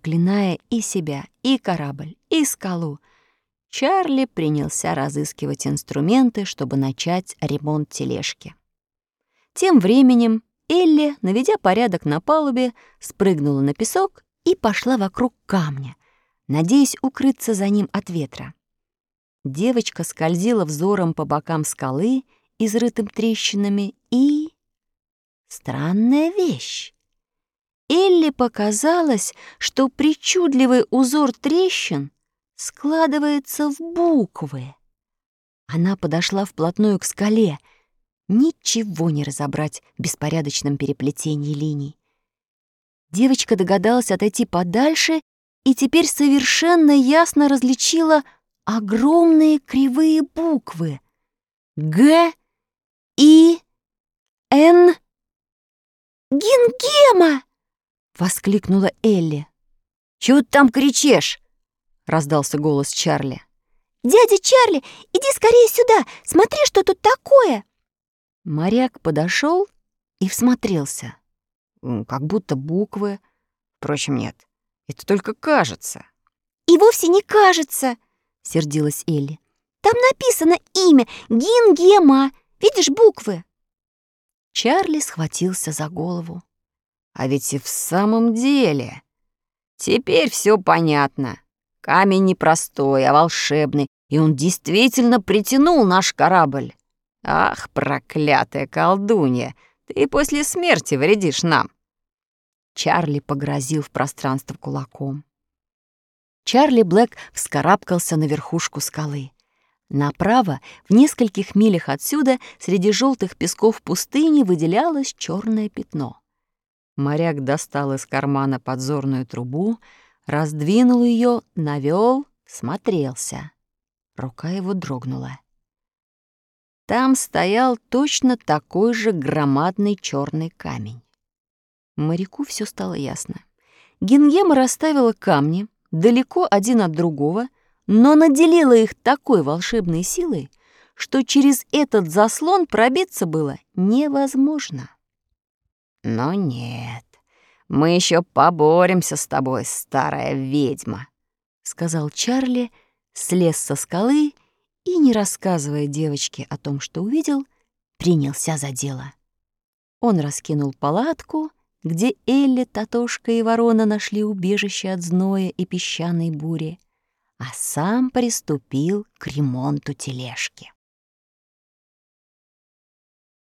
проклиная и себя, и корабль, и скалу, Чарли принялся разыскивать инструменты, чтобы начать ремонт тележки. Тем временем Элли, наведя порядок на палубе, спрыгнула на песок и пошла вокруг камня, надеясь укрыться за ним от ветра. Девочка скользила взором по бокам скалы, изрытым трещинами, и... Странная вещь. Элли показалось, что причудливый узор трещин складывается в буквы. Она подошла вплотную к скале. Ничего не разобрать в беспорядочном переплетении линий. Девочка догадалась отойти подальше и теперь совершенно ясно различила огромные кривые буквы. Г, И, Н. «Гингема!» — воскликнула Элли. «Чего ты там кричишь?» — раздался голос Чарли. «Дядя Чарли, иди скорее сюда! Смотри, что тут такое!» Моряк подошел и всмотрелся. Как будто буквы. Впрочем, нет, это только кажется. «И вовсе не кажется!» — сердилась Элли. «Там написано имя Гингема. Видишь буквы?» Чарли схватился за голову. А ведь и в самом деле. Теперь все понятно. Камень не простой, а волшебный, и он действительно притянул наш корабль. Ах, проклятая колдунья, ты после смерти вредишь нам. Чарли погрозил в пространство кулаком. Чарли Блэк вскарабкался на верхушку скалы. Направо, в нескольких милях отсюда, среди желтых песков пустыни выделялось черное пятно. Моряк достал из кармана подзорную трубу, раздвинул ее, навел, смотрелся. Рука его дрогнула. Там стоял точно такой же громадный черный камень. Моряку все стало ясно. Гингема расставила камни далеко один от другого, но наделила их такой волшебной силой, что через этот заслон пробиться было невозможно. «Но нет, мы еще поборемся с тобой, старая ведьма», — сказал Чарли, слез со скалы и, не рассказывая девочке о том, что увидел, принялся за дело. Он раскинул палатку, где Элли, Татошка и Ворона нашли убежище от зноя и песчаной бури, а сам приступил к ремонту тележки.